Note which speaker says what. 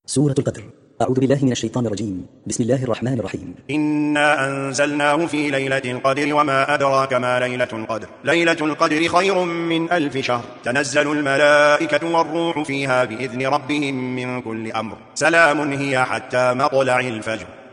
Speaker 1: سورة القدر. أعوذ بالله من الشيطان الرجيم. بسم الله الرحمن الرحيم.
Speaker 2: إنا أنزلناه في ليلة القدر وما أدراك ما ليلة القدر. ليلة القدر خير من 1000 شهر. تنزل الملائكة والروح فيها بإذن ربهم من كل أمر. سلام هي حتى مطلع الفجر.